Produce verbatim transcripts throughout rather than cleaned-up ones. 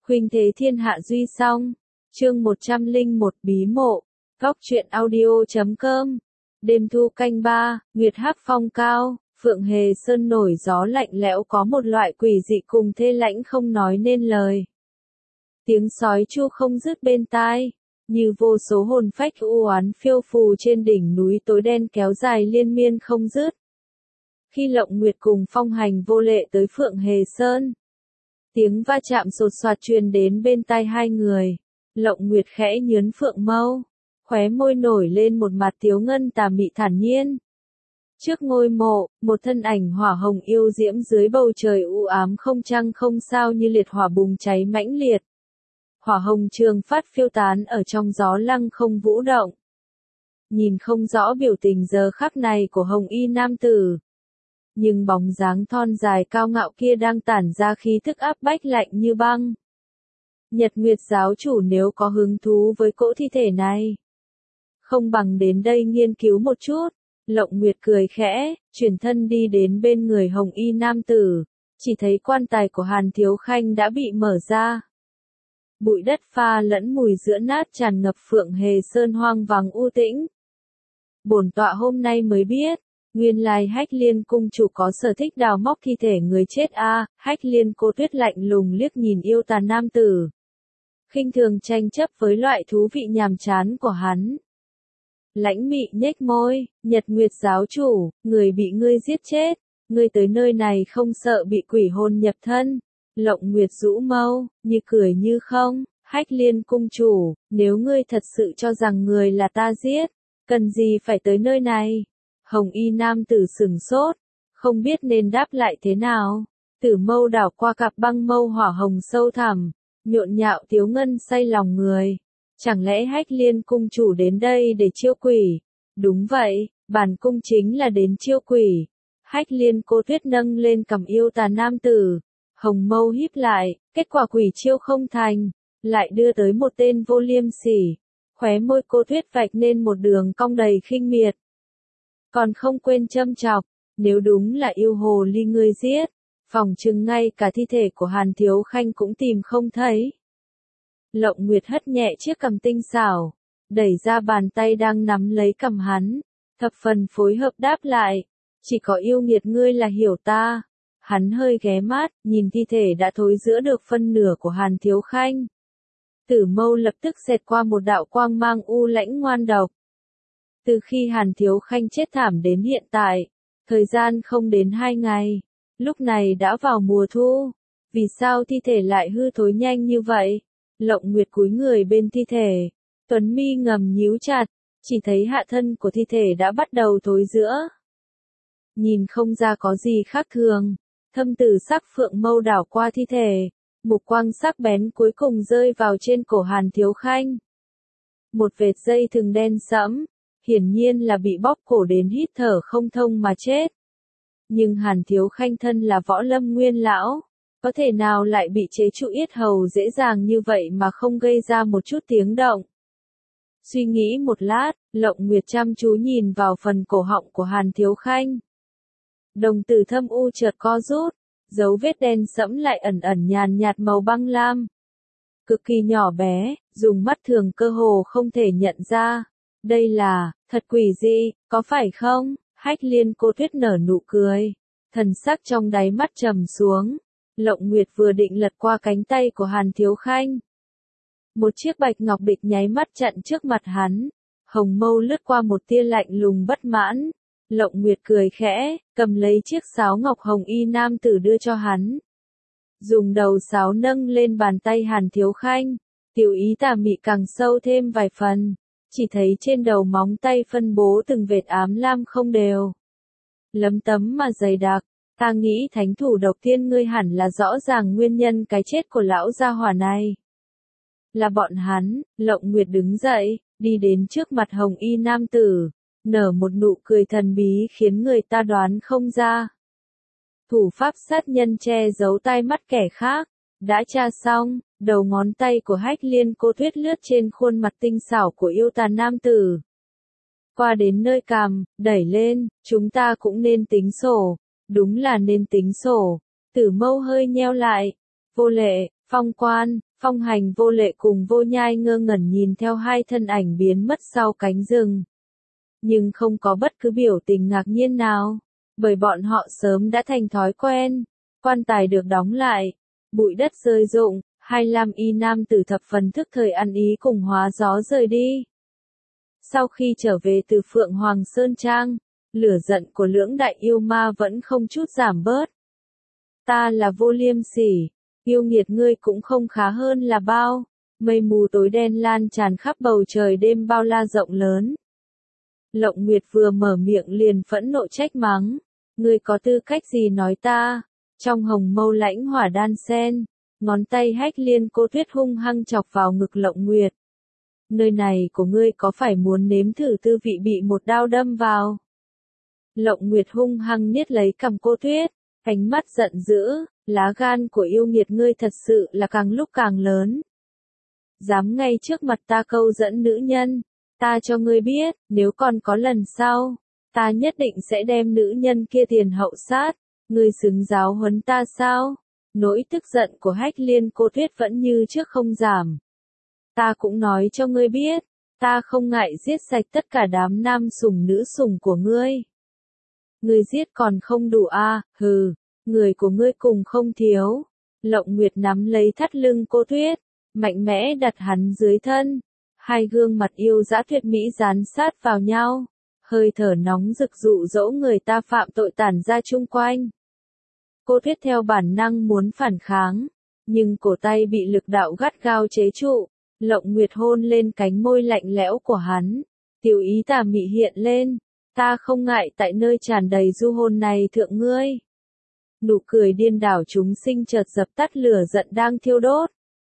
Khuynh thế thiên hạ duy song. Chương một trăm lẻ một bí mộ. Góc truyện audio chấm com. Đêm thu canh ba, nguyệt hắc phong cao, Phượng Hề Sơn nổi gió lạnh lẽo có một loại quỷ dị cùng thê lãnh không nói nên lời. Tiếng sói chu không dứt bên tai, như vô số hồn phách u oán phiêu phù trên đỉnh núi tối đen kéo dài liên miên không dứt. Khi Lộng Nguyệt cùng Phong Hành vô lệ tới Phượng Hề Sơn, tiếng va chạm sột soạt truyền đến bên tai hai người. Lộng Nguyệt khẽ nhướn phượng mâu, khóe môi nổi lên một mặt tiếu ngân tà mị thản nhiên. Trước ngôi mộ, một thân ảnh hỏa hồng yêu diễm dưới bầu trời u ám không trăng không sao như liệt hỏa bùng cháy mãnh liệt. Hỏa hồng trường phát phiêu tán ở trong gió lăng không vũ động. Nhìn không rõ biểu tình giờ khắc này của hồng y nam tử. Nhưng bóng dáng thon dài cao ngạo kia đang tản ra khí thức áp bách lạnh như băng. Nhật Nguyệt giáo chủ nếu có hứng thú với cỗ thi thể này, không bằng đến đây nghiên cứu một chút. Lộng Nguyệt cười khẽ, chuyển thân đi đến bên người hồng y nam tử, chỉ thấy quan tài của Hàn Thiếu Khanh đã bị mở ra. Bụi đất pha lẫn mùi giữa nát tràn ngập Phượng Hề Sơn hoang vắng u tĩnh. Bổn tọa hôm nay mới biết, nguyên lai Hách Liên cung chủ có sở thích đào móc thi thể người chết a. À, Hách Liên cô tuyết lạnh lùng liếc nhìn yêu tà nam tử, khinh thường tranh chấp với loại thú vị nhàm chán của hắn. Lãnh Mị nhếch môi, Nhật Nguyệt giáo chủ, người bị ngươi giết chết, ngươi tới nơi này không sợ bị quỷ hồn nhập thân. Lộng Nguyệt rũ mâu, như cười như không, Hách Liên cung chủ, nếu ngươi thật sự cho rằng người là ta giết, cần gì phải tới nơi này? Hồng y nam tử sừng sốt, không biết nên đáp lại thế nào. Tử mâu đảo qua cặp băng mâu hỏa hồng sâu thẳm, nhộn nhạo tiếu ngân say lòng người. Chẳng lẽ Hách Liên cung chủ đến đây để chiêu quỷ? Đúng vậy, bản cung chính là đến chiêu quỷ. Hách Liên cô tuyết nâng lên cằm yêu tà nam tử, hồng mâu híp lại, kết quả quỷ chiêu không thành, lại đưa tới một tên vô liêm sỉ. Khóe môi cô tuyết vạch nên một đường cong đầy khinh miệt. Còn không quên châm chọc, nếu đúng là yêu hồ ly ngươi giết, phỏng chừng ngay cả thi thể của Hàn Thiếu Khanh cũng tìm không thấy. Lộng Nguyệt hất nhẹ chiếc cằm tinh xảo, đẩy ra bàn tay đang nắm lấy cằm hắn, thập phần phối hợp đáp lại, chỉ có yêu nghiệt ngươi là hiểu ta. Hắn hơi ghé mắt, nhìn thi thể đã thối rữa được phân nửa của Hàn Thiếu Khanh. Tử mâu lập tức xẹt qua một đạo quang mang u lãnh ngoan độc. Từ khi Hàn Thiếu Khanh chết thảm đến hiện tại, thời gian không đến hai ngày, lúc này đã vào mùa thu, vì sao thi thể lại hư thối nhanh như vậy? Lộng Nguyệt cúi người bên thi thể, tuấn mi ngầm nhíu chặt, chỉ thấy hạ thân của thi thể đã bắt đầu thối rữa. Nhìn không ra có gì khác thường, thâm tử sắc phượng mâu đảo qua thi thể, mục quang sắc bén cuối cùng rơi vào trên cổ Hàn Thiếu Khanh. Một vệt dây thừng đen sẫm, hiển nhiên là bị bóp cổ đến hít thở không thông mà chết. Nhưng Hàn Thiếu Khanh thân là võ lâm nguyên lão, có thể nào lại bị chế trụ yết hầu dễ dàng như vậy mà không gây ra một chút tiếng động. Suy nghĩ một lát, Lộng Nguyệt chăm chú nhìn vào phần cổ họng của Hàn Thiếu Khanh. Đồng tử thâm u chợt co rút, dấu vết đen sẫm lại ẩn ẩn nhàn nhạt màu băng lam. Cực kỳ nhỏ bé, dùng mắt thường cơ hồ không thể nhận ra. Đây là, thật quỷ dị, có phải không? Hách Liên cô tuyết nở nụ cười, thần sắc trong đáy mắt trầm xuống. Lộng Nguyệt vừa định lật qua cánh tay của Hàn Thiếu Khanh. Một chiếc bạch ngọc bịch nháy mắt chặn trước mặt hắn, hồng mâu lướt qua một tia lạnh lùng bất mãn. Lộng Nguyệt cười khẽ, cầm lấy chiếc sáo ngọc hồng y nam tử đưa cho hắn. Dùng đầu sáo nâng lên bàn tay Hàn Thiếu Khanh, tiểu ý tà mị càng sâu thêm vài phần, chỉ thấy trên đầu móng tay phân bố từng vệt ám lam không đều. Lấm tấm mà dày đặc, ta nghĩ thánh thủ độc tiên ngươi hẳn là rõ ràng nguyên nhân cái chết của lão gia hỏa này. Là bọn hắn. Lộng Nguyệt đứng dậy, đi đến trước mặt hồng y nam tử, nở một nụ cười thần bí khiến người ta đoán không ra. Thủ pháp sát nhân che giấu tai mắt kẻ khác, đã tra xong, đầu ngón tay của Hách Liên cô tuyết lướt trên khuôn mặt tinh xảo của yêu tà nam tử. Qua đến nơi cằm, đẩy lên, chúng ta cũng nên tính sổ, đúng là nên tính sổ. Tử mâu hơi nheo lại, vô lệ, Phong quan, Phong Hành Vô Lệ cùng Vô Nhai ngơ ngẩn nhìn theo hai thân ảnh biến mất sau cánh rừng. Nhưng không có bất cứ biểu tình ngạc nhiên nào, bởi bọn họ sớm đã thành thói quen. Quan tài được đóng lại, bụi đất rơi rụng, hai lam y nam tử thập phần thức thời ăn ý cùng hóa gió rời đi. Sau khi trở về từ Phượng Hoàng Sơn Trang, lửa giận của lưỡng đại yêu ma vẫn không chút giảm bớt. Ta là Vô Liêm Sỉ, yêu nghiệt ngươi cũng không khá hơn là bao. Mây mù tối đen lan tràn khắp bầu trời đêm bao la rộng lớn. Lộng Nguyệt vừa mở miệng liền phẫn nộ trách mắng, ngươi có tư cách gì nói ta? Trong hồng mâu lãnh hỏa đan sen, ngón tay Hách Liên Cô Tuyết hung hăng chọc vào ngực Lộng Nguyệt. Nơi này của ngươi có phải muốn nếm thử tư vị bị một đao đâm vào? Lộng Nguyệt hung hăng niết lấy cằm Cô Tuyết, ánh mắt giận dữ, lá gan của yêu nghiệt ngươi thật sự là càng lúc càng lớn. Dám ngay trước mặt ta câu dẫn nữ nhân, ta cho ngươi biết, nếu còn có lần sau, ta nhất định sẽ đem nữ nhân kia tiền hậu sát, ngươi xứng giáo huấn ta sao? Nỗi tức giận của Hách Liên Cô Tuyết vẫn như trước không giảm. Ta cũng nói cho ngươi biết, ta không ngại giết sạch tất cả đám nam sủng nữ sủng của ngươi. Ngươi giết còn không đủ a, à, hừ, người của ngươi cùng không thiếu. Lộng Nguyệt nắm lấy thắt lưng Cô Tuyết, mạnh mẽ đặt hắn dưới thân. Hai gương mặt yêu dã tuyệt mỹ dán sát vào nhau, hơi thở nóng rực dụ dỗ người ta phạm tội tản ra chung quanh. Cô Tuyết theo bản năng muốn phản kháng, nhưng cổ tay bị lực đạo gắt gao chế trụ. Lộng Nguyệt hôn lên cánh môi lạnh lẽo của hắn, tiểu ý tà mị hiện lên, ta không ngại tại nơi tràn đầy du hôn này thượng ngươi. Nụ cười điên đảo chúng sinh chợt dập tắt lửa giận đang thiêu đốt.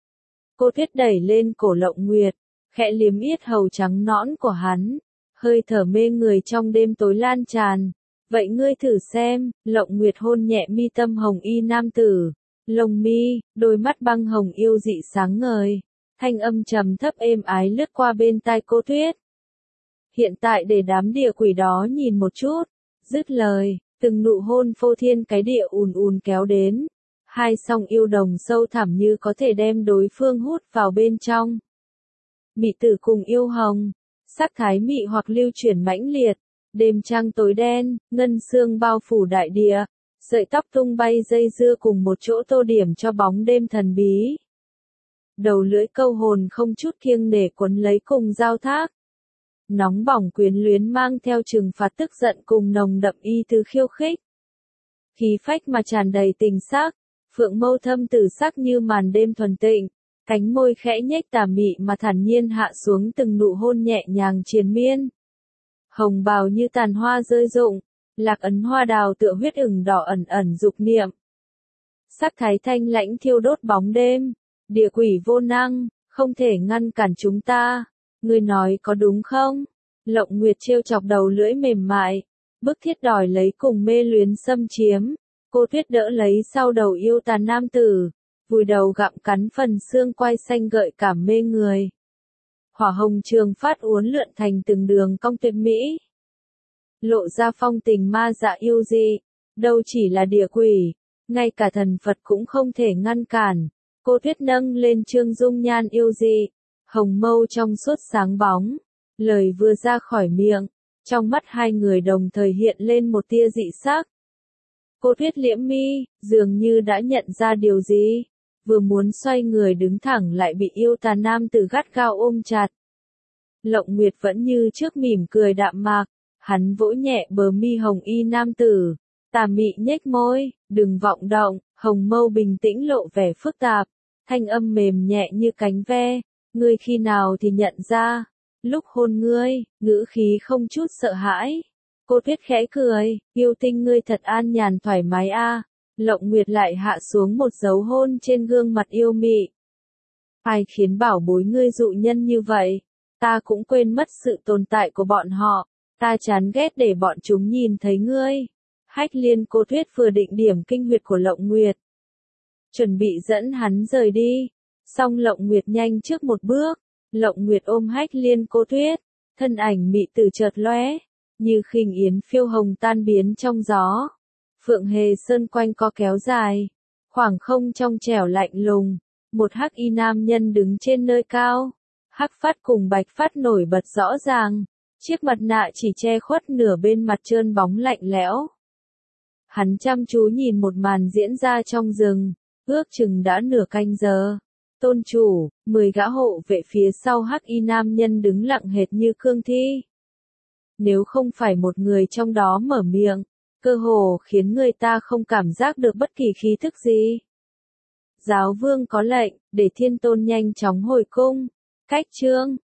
Cô Tuyết đẩy lên cổ Lộng Nguyệt, khẽ liếm yết hầu trắng nõn của hắn, hơi thở mê người trong đêm tối lan tràn. Vậy ngươi thử xem, Lộng Nguyệt hôn nhẹ mi tâm hồng y nam tử, lông mi, đôi mắt băng hồng yêu dị sáng ngời, thanh âm trầm thấp êm ái lướt qua bên tai Cô Tuyết. Hiện tại để đám địa quỷ đó nhìn một chút, dứt lời, từng nụ hôn phô thiên cái địa ùn ùn kéo đến, hai song yêu đồng sâu thẳm như có thể đem đối phương hút vào bên trong. Mị tử cùng yêu hồng, sắc thái mị hoặc lưu chuyển mãnh liệt, đêm trăng tối đen, ngân sương bao phủ đại địa, sợi tóc tung bay dây dưa cùng một chỗ tô điểm cho bóng đêm thần bí. Đầu lưỡi câu hồn không chút kiêng nể quấn lấy cùng giao thác. Nóng bỏng quyến luyến mang theo trừng phạt tức giận cùng nồng đậm y tứ khiêu khích. Khí phách mà tràn đầy tình sắc, phượng mâu thâm tử sắc như màn đêm thuần tịnh, cánh môi khẽ nhếch tà mị mà thản nhiên hạ xuống từng nụ hôn nhẹ nhàng triền miên. Hồng bào như tàn hoa rơi rụng, lạc ấn hoa đào tựa huyết ửng đỏ ẩn ẩn dục niệm. Sắc thái thanh lãnh thiêu đốt bóng đêm, địa quỷ vô năng, không thể ngăn cản chúng ta, ngươi nói có đúng không? Lộng Nguyệt trêu chọc đầu lưỡi mềm mại, bức thiết đòi lấy cùng mê luyến xâm chiếm. Cô Tuyết đỡ lấy sau đầu yêu tà nam tử, vùi đầu gặm cắn phần xương quai xanh gợi cảm mê người. Hỏa hồng trường phát uốn lượn thành từng đường cong tuyệt mỹ, lộ ra phong tình ma dạ yêu dị, đâu chỉ là địa quỷ, ngay cả thần Phật cũng không thể ngăn cản. Cô Tuyết nâng lên trương dung nhan yêu dị, hồng mâu trong suốt sáng bóng, lời vừa ra khỏi miệng, trong mắt hai người đồng thời hiện lên một tia dị sắc. Cô Tuyết liễm mi, dường như đã nhận ra điều gì, vừa muốn xoay người đứng thẳng lại bị yêu tà nam tử gắt gao ôm chặt. Lộng Nguyệt vẫn như trước mỉm cười đạm mạc, hắn vỗ nhẹ bờ mi hồng y nam tử, tà mị nhếch môi, đừng vọng động, hồng mâu bình tĩnh lộ vẻ phức tạp, thanh âm mềm nhẹ như cánh ve, ngươi khi nào thì nhận ra, lúc hôn ngươi, ngữ khí không chút sợ hãi. Cô Tuyết khẽ cười, yêu tinh ngươi thật an nhàn thoải mái a. Lộng Nguyệt lại hạ xuống một dấu hôn trên gương mặt yêu mị. Ai khiến bảo bối ngươi dụ nhân như vậy? Ta cũng quên mất sự tồn tại của bọn họ, ta chán ghét để bọn chúng nhìn thấy ngươi. Hách Liên Cô Tuyết vừa định điểm kinh huyệt của Lộng Nguyệt, chuẩn bị dẫn hắn rời đi, song Lộng Nguyệt nhanh trước một bước. Lộng Nguyệt ôm Hách Liên Cô Tuyết, thân ảnh mị tử chợt lóe, như khinh yến phiêu hồng tan biến trong gió. Phượng Hề Sơn quanh co kéo dài, khoảng không trong trẻo lạnh lùng, một hắc y nam nhân đứng trên nơi cao. Hắc phát cùng bạch phát nổi bật rõ ràng. Chiếc mặt nạ chỉ che khuất nửa bên mặt trơn bóng lạnh lẽo. Hắn chăm chú nhìn một màn diễn ra trong rừng, ước chừng đã nửa canh giờ. Tôn chủ, mười gã hộ vệ phía sau hắc y nam nhân đứng lặng hệt như cương thi. Nếu không phải một người trong đó mở miệng, cơ hồ khiến người ta không cảm giác được bất kỳ khí thức gì. Giáo vương có lệnh, để thiên tôn nhanh chóng hồi cung. Cách chương